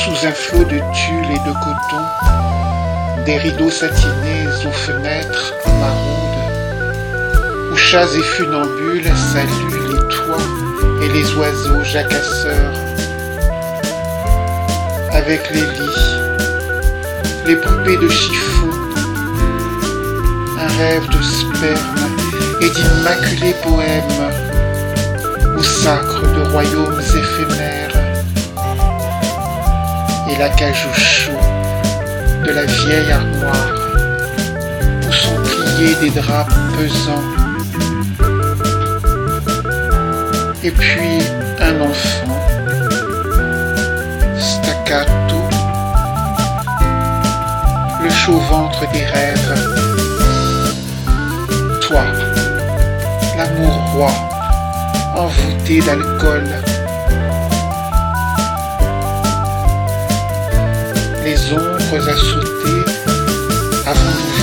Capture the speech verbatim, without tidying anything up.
sous un flot de tulle et de coton, des rideaux satinés aux fenêtres maraudes, où chats et funambules saluent les toits et les oiseaux jacasseurs. Avec les lits, les poupées de chiffon, un rêve de sperme et d'immaculés poèmes, au sacre de royaumes éphémères, et l'acajou chaud de la vieille armoire, où sont pliés des draps pesants, et puis un enfant, staccato, le chaud ventre des rêves. Toi, l'amour roi, envoûté d'alcool, les ombres à sauter avant d'ouvrir